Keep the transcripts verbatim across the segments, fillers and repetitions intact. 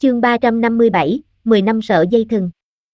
Chương ba trăm năm mươi bảy, mười năm sợ dây thừng.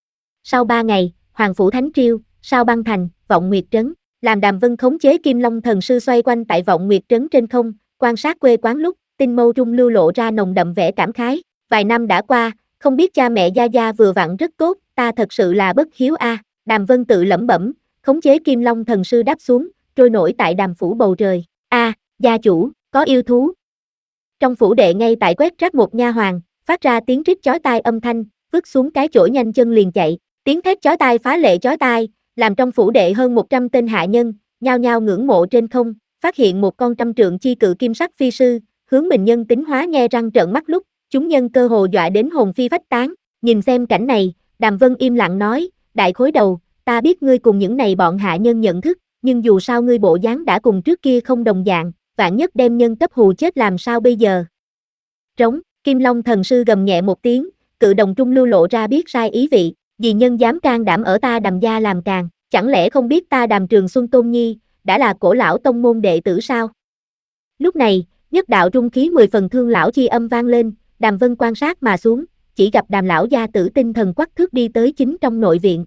Sau ba ngày, Hoàng phủ Thánh Triêu, Sao Băng Thành, Vọng Nguyệt Trấn, làm Đàm Vân khống chế Kim Long Thần Sư xoay quanh tại Vọng Nguyệt Trấn trên không, quan sát quê quán lúc, tinh mâu trung lưu lộ ra nồng đậm vẻ cảm khái. Vài năm đã qua, không biết cha mẹ Gia Gia vừa vặn rất tốt, ta thật sự là bất hiếu a. À. Đàm Vân tự lẩm bẩm, khống chế Kim Long Thần Sư đáp xuống, trôi nổi tại Đàm phủ bầu trời. A, à, gia chủ, có yêu thú. Trong phủ đệ ngay tại quét rác một nha hoàn, phát ra tiếng rít chói tai âm thanh, vứt xuống cái chổi nhanh chân liền chạy. Tiếng thét chói tai phá lệ chói tai, làm trong phủ đệ hơn một trăm tên hạ nhân, nhao nhao ngưỡng mộ trên không, phát hiện một con trăm trượng chi cự kim sắc phi sư, hướng mình nhân tính hóa nhe răng trợn mắt lúc, chúng nhân cơ hồ dọa đến hồn phi phách tán. Nhìn xem cảnh này, Đàm Vân im lặng nói, đại khối đầu, ta biết ngươi cùng những này bọn hạ nhân nhận thức, nhưng dù sao ngươi bộ dáng đã cùng trước kia không đồng dạng, vạn nhất đem nhân cấp hù chết làm sao bây giờ. Trống, Kim Long Thần Sư gầm nhẹ một tiếng, cự đồng trung lưu lộ ra biết sai ý vị, vì nhân dám can đảm ở ta Đàm gia làm càng, chẳng lẽ không biết ta Đàm Trường Xuân Tôn Nhi, đã là cổ lão tông môn đệ tử sao? Lúc này, nhất đạo trung khí mười phần thương lão chi âm vang lên, Đàm Vân quan sát mà xuống, chỉ gặp Đàm lão gia tử tinh thần quắc thước đi tới chính trong nội viện.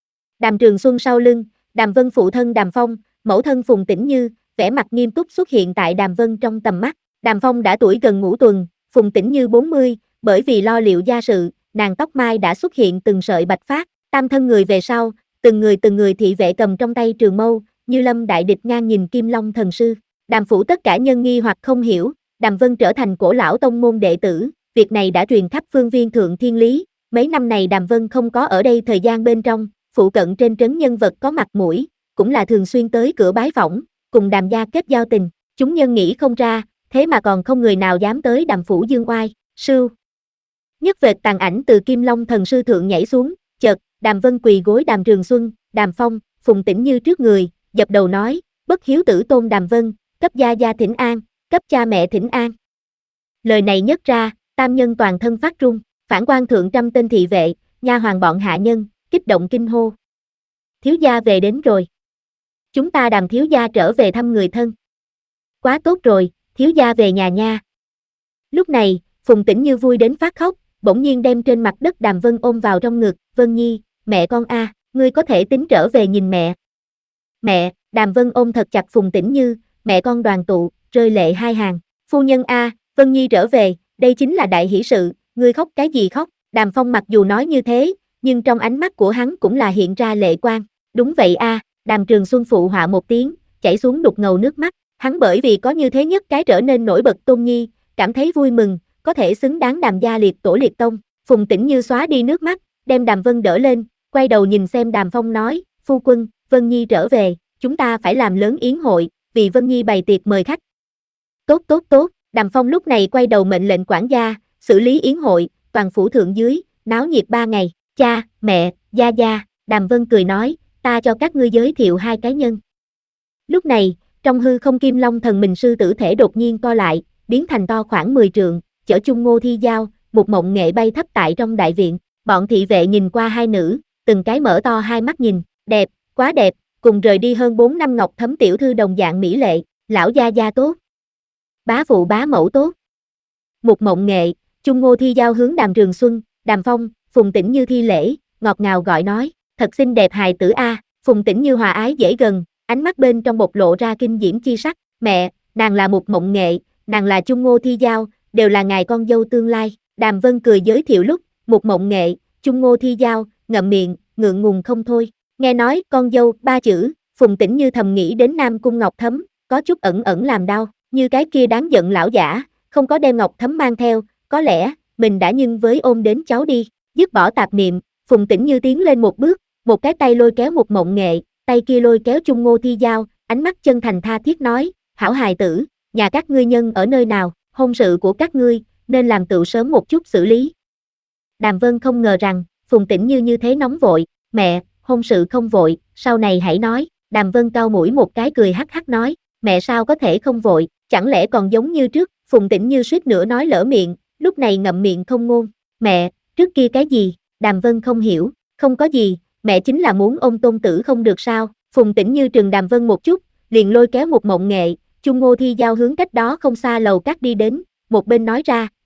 Đàm Trường Xuân sau lưng, Đàm Vân phụ thân Đàm Phong, mẫu thân Phùng Tĩnh Như, vẻ mặt nghiêm túc xuất hiện tại Đàm Vân trong tầm mắt. Đàm Phong đã tuổi gần ngũ tuần, Phùng Tĩnh Như bốn mươi, bởi vì lo liệu gia sự, nàng tóc mai đã xuất hiện từng sợi bạch phát, tam thân người về sau, từng người từng người thị vệ cầm trong tay trường mâu, như lâm đại địch ngang nhìn Kim Long Thần Sư. Đàm phủ tất cả nhân nghi hoặc không hiểu, Đàm Vân trở thành cổ lão tông môn đệ tử, việc này đã truyền khắp phương viên thượng thiên lý, mấy năm này Đàm Vân không có ở đây thời gian bên trong, phụ cận trên trấn nhân vật có mặt mũi, cũng là thường xuyên tới cửa bái phỏng, cùng Đàm gia kết giao tình, chúng nhân nghĩ không ra, thế mà còn không người nào dám tới Đàm phủ dương oai. Sưu. Nhất vệt tàn ảnh từ Kim Long Thần Sư thượng nhảy xuống, chợt, Đàm Vân quỳ gối Đàm Trường Xuân, Đàm Phong, Phùng Tĩnh Như trước người, dập đầu nói, bất hiếu tử tôn Đàm Vân, cấp gia gia thỉnh an, cấp cha mẹ thỉnh an. Lời này nhất ra, tam nhân toàn thân phát run, phản quan thượng trăm tên thị vệ, nha hoàn bọn hạ nhân, kích động kinh hô. Thiếu gia về đến rồi. Chúng ta Đàm thiếu gia trở về thăm người thân. Quá tốt rồi, thiếu gia về nhà nha. Lúc này, Phùng Tĩnh Như vui đến phát khóc, bỗng nhiên đem trên mặt đất Đàm Vân ôm vào trong ngực, Vân Nhi, mẹ con a, ngươi có thể tính trở về nhìn mẹ. Mẹ, Đàm Vân ôm thật chặt Phùng Tĩnh Như, mẹ con đoàn tụ, rơi lệ hai hàng. Phu nhân a, Vân Nhi trở về, đây chính là đại hỷ sự, ngươi khóc cái gì khóc? Đàm Phong mặc dù nói như thế, nhưng trong ánh mắt của hắn cũng là hiện ra lệ quang. Đúng vậy a, Đàm Trường Xuân phụ họa một tiếng, chảy xuống đục ngầu nước mắt. Hắn bởi vì có như thế nhất cái trở nên nổi bật Tôn Nhi, cảm thấy vui mừng, có thể xứng đáng Đàm gia liệt tổ liệt tông. Phùng Tĩnh Như xóa đi nước mắt, đem Đàm Vân đỡ lên, quay đầu nhìn xem Đàm Phong nói, phu quân, Vân Nhi trở về, chúng ta phải làm lớn yến hội, vì Vân Nhi bày tiệc mời khách. Tốt tốt tốt, Đàm Phong lúc này quay đầu mệnh lệnh quản gia, xử lý yến hội, toàn phủ thượng dưới, náo nhiệt ba ngày, cha, mẹ, gia gia, Đàm Vân cười nói, ta cho các ngươi giới thiệu hai cái nhân. Lúc này, trong hư không Kim Long Thần Mình sư tử thể đột nhiên co lại, biến thành to khoảng mười trượng, chở chung Ngô Thi Giao, một mộng nghệ bay thấp tại trong đại viện, bọn thị vệ nhìn qua hai nữ, từng cái mở to hai mắt nhìn, đẹp, quá đẹp, cùng rời đi hơn bốn năm ngọc thấm tiểu thư đồng dạng mỹ lệ, lão gia gia tốt, bá phụ bá mẫu tốt. Một mộng nghệ, chung Ngô Thi Giao hướng Đàm Trường Xuân, Đàm Phong, Phùng Tĩnh Như thi lễ, ngọt ngào gọi nói, thật xinh đẹp hài tử a. Phùng Tĩnh Như hòa ái dễ gần, ánh mắt bên trong bộc lộ ra kinh diễm chi sắc, mẹ, nàng là một mộng nghệ, nàng là chung Ngô Thi Giao, đều là ngài con dâu tương lai. Đàm Vân cười giới thiệu lúc, một mộng nghệ, chung Ngô Thi Giao, ngậm miệng, ngượng ngùng không thôi. Nghe nói con dâu ba chữ, Phùng Tĩnh Như thầm nghĩ đến Nam Cung Ngọc Thấm, có chút ẩn ẩn làm đau, như cái kia đáng giận lão giả, không có đem Ngọc Thấm mang theo, có lẽ mình đã nhưng với ôm đến cháu đi. Dứt bỏ tạp niệm, Phùng Tĩnh Như tiến lên một bước, một cái tay lôi kéo một mộng nghệ, tay kia lôi kéo chung Ngô Thi Giao, ánh mắt chân thành tha thiết nói, hảo hài tử, nhà các ngươi nhân ở nơi nào, hôn sự của các ngươi, nên làm tựu sớm một chút xử lý. Đàm Vân không ngờ rằng, Phùng Tĩnh Như như thế nóng vội, mẹ, hôn sự không vội, sau này hãy nói. Đàm Vân cau mũi một cái cười hắc hắc nói, mẹ sao có thể không vội, chẳng lẽ còn giống như trước. Phùng Tĩnh Như suýt nữa nói lỡ miệng, lúc này ngậm miệng không ngôn, mẹ, trước kia cái gì? Đàm Vân không hiểu, không có gì, mẹ chính là muốn ôm tôn tử không được sao? Phùng Tĩnh Như trừng Đàm Vân một chút, liền lôi kéo một mộng nghệ, chung Ngô Thi Giao hướng cách đó không xa lầu các đi đến, một bên nói ra, đi,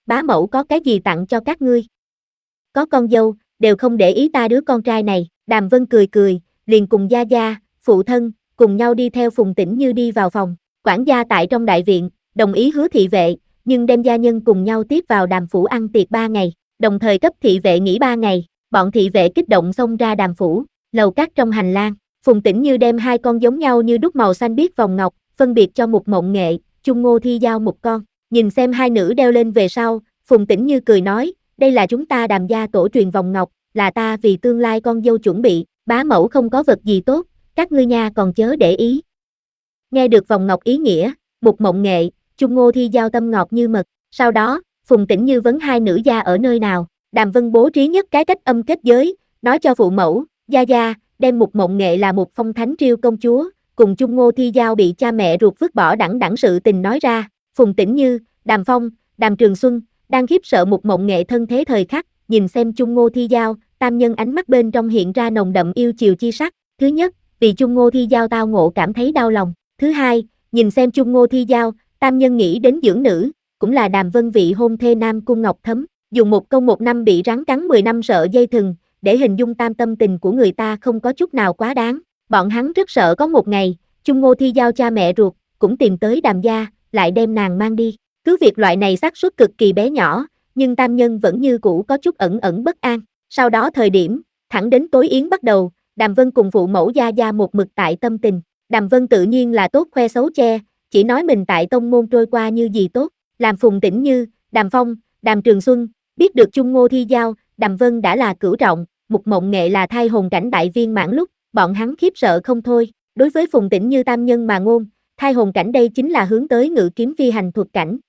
bá mẫu có cái gì tặng cho các ngươi? Có con dâu, đều không để ý ta đứa con trai này, Đàm Vân cười cười, liền cùng gia gia, phụ thân, cùng nhau đi theo Phùng Tĩnh Như đi vào phòng, quản gia tại trong đại viện, đồng ý hứa thị vệ, nhưng đem gia nhân cùng nhau tiếp vào Đàm phủ ăn tiệc ba ngày, đồng thời cấp thị vệ nghỉ ba ngày, bọn thị vệ kích động xông ra Đàm phủ, lầu các trong hành lang, Phùng Tĩnh Như đem hai con giống nhau như đúc màu xanh biếc vòng ngọc, phân biệt cho Mục Mộng Nghệ, Chung Ngô Thi Giao một con, nhìn xem hai nữ đeo lên về sau, Phùng Tĩnh Như cười nói, đây là chúng ta Đàm gia tổ truyền vòng ngọc, là ta vì tương lai con dâu chuẩn bị, bá mẫu không có vật gì tốt, các ngươi nha còn chớ để ý. Nghe được vòng ngọc ý nghĩa, Mục Mộng Nghệ, Chung Ngô Thi Giao tâm ngọt như mật, sau đó, Phùng Tĩnh Như vấn hai nữ gia ở nơi nào, Đàm Vân bố trí nhất cái cách âm kết giới, nói cho phụ mẫu, gia gia, đem Mục Mộng Nghệ là một phong thánh triều công chúa, cùng Chung Ngô Thi Giao bị cha mẹ ruột vứt bỏ đẳng đẳng sự tình nói ra, Phùng Tĩnh Như, Đàm Phong, Đàm Trường Xuân, đang khiếp sợ Mục Mộng Nghệ thân thế thời khắc, nhìn xem Chung Ngô Thi Giao, tam nhân ánh mắt bên trong hiện ra nồng đậm yêu chiều chi sắc, thứ nhất, vì Chung Ngô Thi Giao tao ngộ cảm thấy đau lòng, thứ hai, nhìn xem Chung Ngô Thi Giao, tam nhân nghĩ đến dưỡng nữ, cũng là Đàm Vân vị hôn thê Nam Cung Ngọc Thấm, dùng một câu một năm bị rắn cắn mười năm sợ dây thừng, để hình dung tam tâm tình của người ta không có chút nào quá đáng, bọn hắn rất sợ có một ngày, Chung Ngô Thi Giao cha mẹ ruột, cũng tìm tới Đàm gia, lại đem nàng mang đi, cứ việc loại này xác suất cực kỳ bé nhỏ, nhưng tam nhân vẫn như cũ có chút ẩn ẩn bất an, sau đó thời điểm, thẳng đến tối yến bắt đầu, Đàm Vân cùng phụ mẫu gia gia một mực tại tâm tình, Đàm Vân tự nhiên là tốt khoe xấu che, chỉ nói mình tại tông môn trôi qua như gì tốt, làm Phùng Tĩnh Như, Đàm Phong, Đàm Trường Xuân, biết được Chung Ngô Thi Giao, Đàm Vân đã là cửu trọng, Mục Mộng Nghệ là thai hồn cảnh đại viên mãn lúc, bọn hắn khiếp sợ không thôi, đối với Phùng Tĩnh Như tam nhân mà ngôn, thai hồn cảnh đây chính là hướng tới ngự kiếm phi hành thuật cảnh,